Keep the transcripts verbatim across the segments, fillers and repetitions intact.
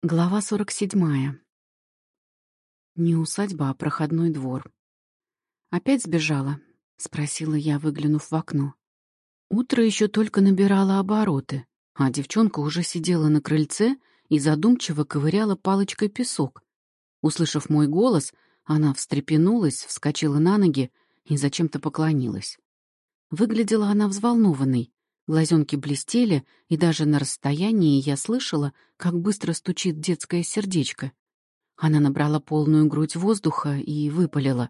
Глава сорок седьмая. Не усадьба, а проходной двор. «Опять сбежала?» — спросила я, выглянув в окно. Утро еще только набирало обороты, а девчонка уже сидела на крыльце и задумчиво ковыряла палочкой песок. Услышав мой голос, она встрепенулась, вскочила на ноги и зачем-то поклонилась. Выглядела она взволнованной, глазенки блестели, и даже на расстоянии я слышала, как быстро стучит детское сердечко. Она набрала полную грудь воздуха и выпалила: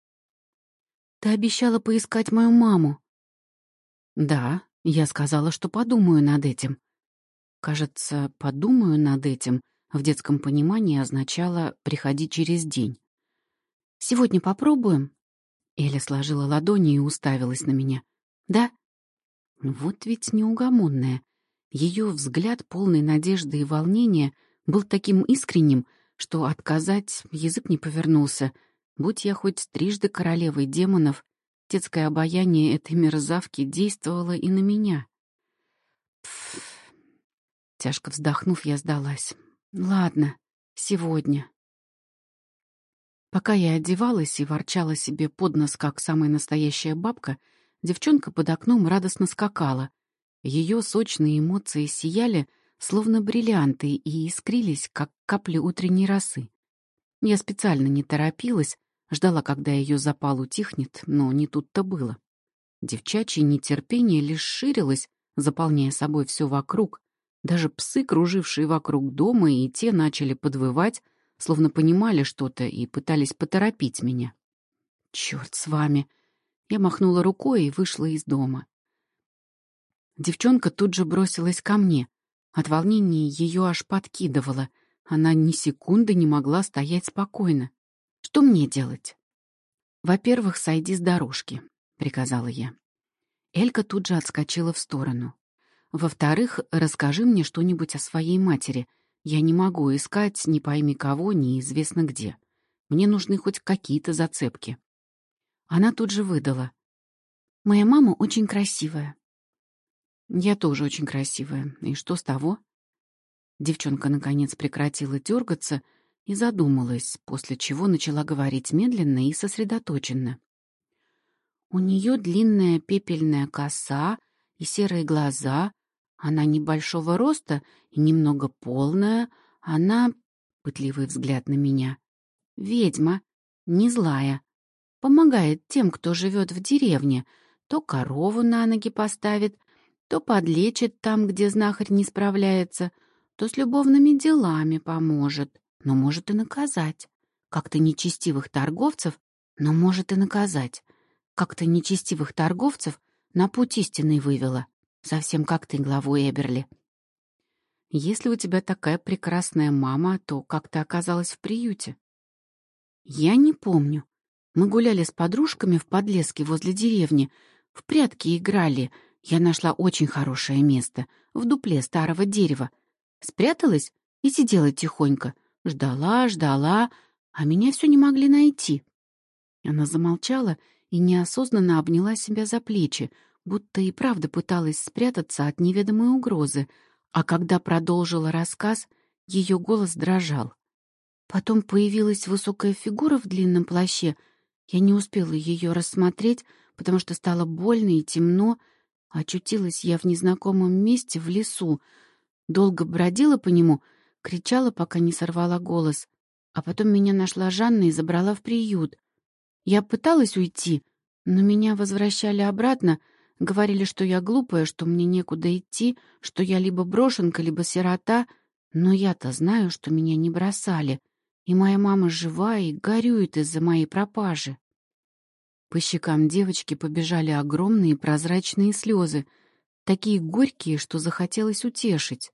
«Ты обещала поискать мою маму». «Да, я сказала, что подумаю над этим». Кажется, «подумаю над этим» в детском понимании означало «приходи через день». «Сегодня попробуем?» Эля сложила ладони и уставилась на меня. «Да?» Вот ведь неугомонная. Ее взгляд, полный надежды и волнения, был таким искренним, что отказать язык не повернулся. Будь я хоть трижды королевой демонов, детское обаяние этой мерзавки действовало и на меня. Пф. Тяжко вздохнув, я сдалась. Ладно, сегодня. Пока я одевалась и ворчала себе под нос, как самая настоящая бабка, девчонка под окном радостно скакала. Ее сочные эмоции сияли, словно бриллианты, и искрились, как капли утренней росы. Я специально не торопилась, ждала, когда ее запал утихнет, но не тут-то было. Девчачье нетерпение лишь ширилось, заполняя собой все вокруг. Даже псы, кружившие вокруг дома, и те начали подвывать, словно понимали что-то и пытались поторопить меня. «Черт с вами!» Я махнула рукой и вышла из дома. Девчонка тут же бросилась ко мне. От волнения ее аж подкидывало. Она ни секунды не могла стоять спокойно. Что мне делать? «Во-первых, сойди с дорожки», — приказала я. Элька тут же отскочила в сторону. «Во-вторых, расскажи мне что-нибудь о своей матери. Я не могу искать ни пойми кого, неизвестно где. Мне нужны хоть какие-то зацепки». Она тут же выдала: «Моя мама очень красивая». «Я тоже очень красивая. И что с того?» Девчонка, наконец, прекратила дергаться и задумалась, после чего начала говорить медленно и сосредоточенно. «У нее длинная пепельная коса и серые глаза. Она небольшого роста и немного полная. Она...» — пытливый взгляд на меня. «Ведьма, не злая. Помогает тем, кто живет в деревне. То корову на ноги поставит, то подлечит там, где знахарь не справляется, то с любовными делами поможет, но может и наказать. Как-то нечестивых торговцев, но может и наказать. Как-то нечестивых торговцев на путь истинный вывела. Совсем как ты, главу Эберли. Если у тебя такая прекрасная мама, то как ты оказалась в приюте?» «Я не помню. Мы гуляли с подружками в подлеске возле деревни, в прятки играли. Я нашла очень хорошее место, в дупле старого дерева. Спряталась и сидела тихонько. Ждала, ждала, а меня все не могли найти». Она замолчала и неосознанно обняла себя за плечи, будто и правда пыталась спрятаться от неведомой угрозы, а когда продолжила рассказ, ее голос дрожал. Потом появилась высокая фигура в длинном плаще. Я не успела ее рассмотреть, потому что стало больно и темно. Очутилась я в незнакомом месте в лесу. Долго бродила по нему, кричала, пока не сорвала голос. А потом меня нашла Жанна и забрала в приют. Я пыталась уйти, но меня возвращали обратно, говорили, что я глупая, что мне некуда идти, что я либо брошенка, либо сирота. Но я-то знаю, что меня не бросали, и моя мама жива и горюет из-за моей пропажи. По щекам девочки побежали огромные прозрачные слезы, такие горькие, что захотелось утешить.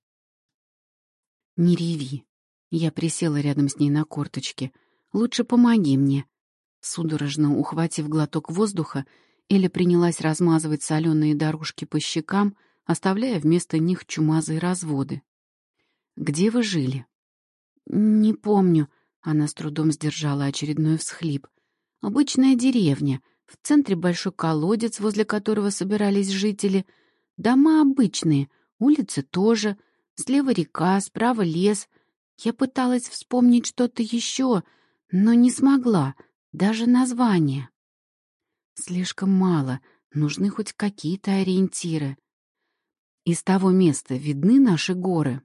«Не реви». Я присела рядом с ней на корточки. «Лучше помоги мне». Судорожно ухватив глоток воздуха, Эля принялась размазывать соленые дорожки по щекам, оставляя вместо них чумазые разводы. «Где вы жили?» «Не помню», — она с трудом сдержала очередной всхлип. «Обычная деревня, в центре большой колодец, возле которого собирались жители. Дома обычные, улицы тоже, слева река, справа лес. Я пыталась вспомнить что-то еще, но не смогла, даже название. Слишком мало, нужны хоть какие-то ориентиры. Из того места видны наши горы.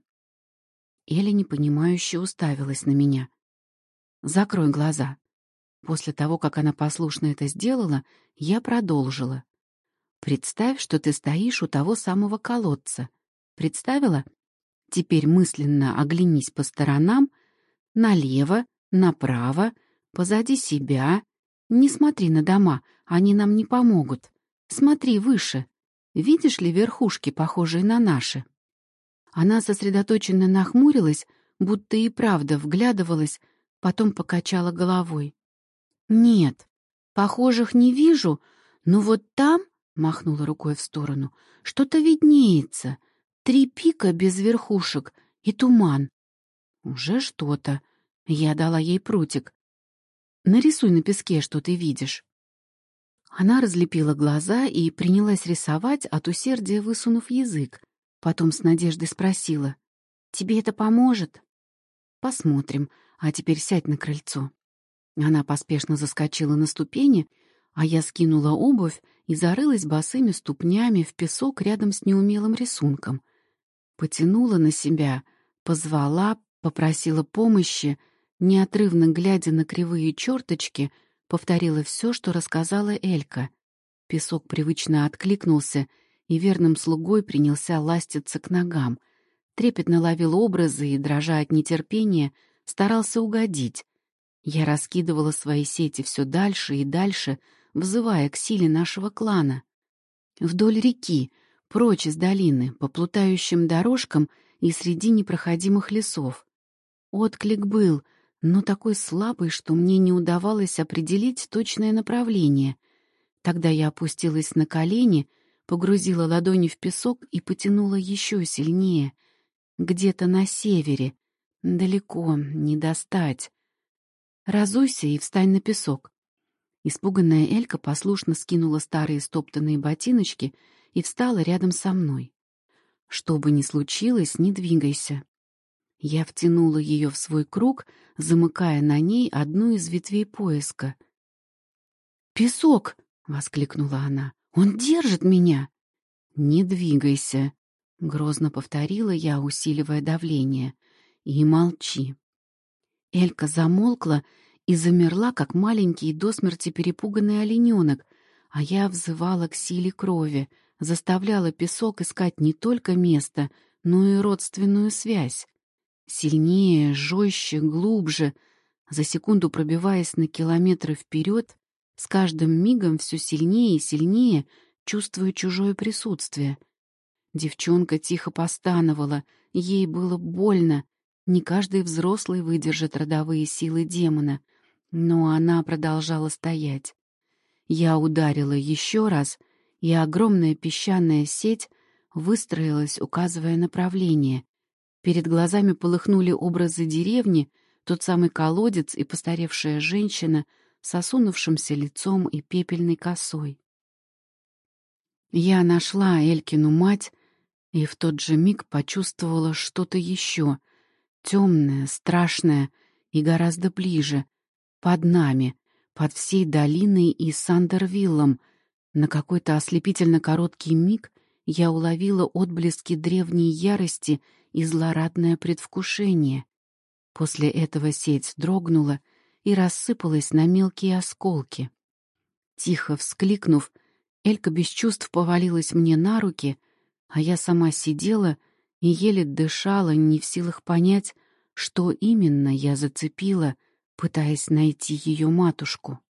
Эля непонимающе уставилась на меня. «Закрой глаза». После того, как она послушно это сделала, я продолжила. «Представь, что ты стоишь у того самого колодца. Представила? Теперь мысленно оглянись по сторонам, налево, направо, позади себя. Не смотри на дома, они нам не помогут. Смотри выше. Видишь ли верхушки, похожие на наши?» Она сосредоточенно нахмурилась, будто и правда вглядывалась, потом покачала головой. «Нет, похожих не вижу, но вот там, — махнула рукой в сторону, — что-то виднеется. Три пика без верхушек и туман. Уже что-то. Я дала ей прутик. Нарисуй на песке, что ты видишь». Она разлепила глаза и принялась рисовать, от усердия высунув язык. Потом с надеждой спросила: «Тебе это поможет?» «Посмотрим. А теперь сядь на крыльцо». Она поспешно заскочила на ступени, а я скинула обувь и зарылась босыми ступнями в песок рядом с неумелым рисунком. Потянула на себя, позвала, попросила помощи, неотрывно глядя на кривые черточки, повторила все, что рассказала Элька. Песок привычно откликнулся и верным слугой принялся ластиться к ногам. Трепетно ловил образы и, дрожа от нетерпения, старался угодить. Я раскидывала свои сети все дальше и дальше, взывая к силе нашего клана. Вдоль реки, прочь из долины, по плутающим дорожкам и среди непроходимых лесов. Отклик был, но такой слабый, что мне не удавалось определить точное направление. Тогда я опустилась на колени, погрузила ладони в песок и потянула еще сильнее. Где-то на севере. Далеко, не достать. «Разуйся и встань на песок». Испуганная Элька послушно скинула старые стоптанные ботиночки и встала рядом со мной. «Что бы ни случилось, не двигайся». Я втянула ее в свой круг, замыкая на ней одну из ветвей поиска. «Песок!» — воскликнула она. «Он держит меня!» «Не двигайся!» — грозно повторила я, усиливая давление. «И молчи!» Элька замолкла и замерла, как маленький до смерти перепуганный олененок, а я взывала к силе крови, заставляла песок искать не только место, но и родственную связь. Сильнее, жестче, глубже, за секунду пробиваясь на километры вперед, с каждым мигом все сильнее и сильнее, чувствуя чужое присутствие. Девчонка тихо постановала, ей было больно. Не каждый взрослый выдержит родовые силы демона, но она продолжала стоять. Я ударила еще раз, и огромная песчаная сеть выстроилась, указывая направление. Перед глазами полыхнули образы деревни, тот самый колодец и постаревшая женщина с осунувшимся лицом и пепельной косой. Я нашла Элькину мать и в тот же миг почувствовала что-то еще, темное, страшное и гораздо ближе, под нами, под всей долиной и Сандервиллом. На какой-то ослепительно короткий миг я уловила отблески древней ярости и злорадное предвкушение. После этого сеть дрогнула и рассыпалась на мелкие осколки. Тихо вскликнув, Элька без чувств повалилась мне на руки, а я сама сидела и еле дышала, не в силах понять, что именно я зацепила, пытаясь найти ее матушку.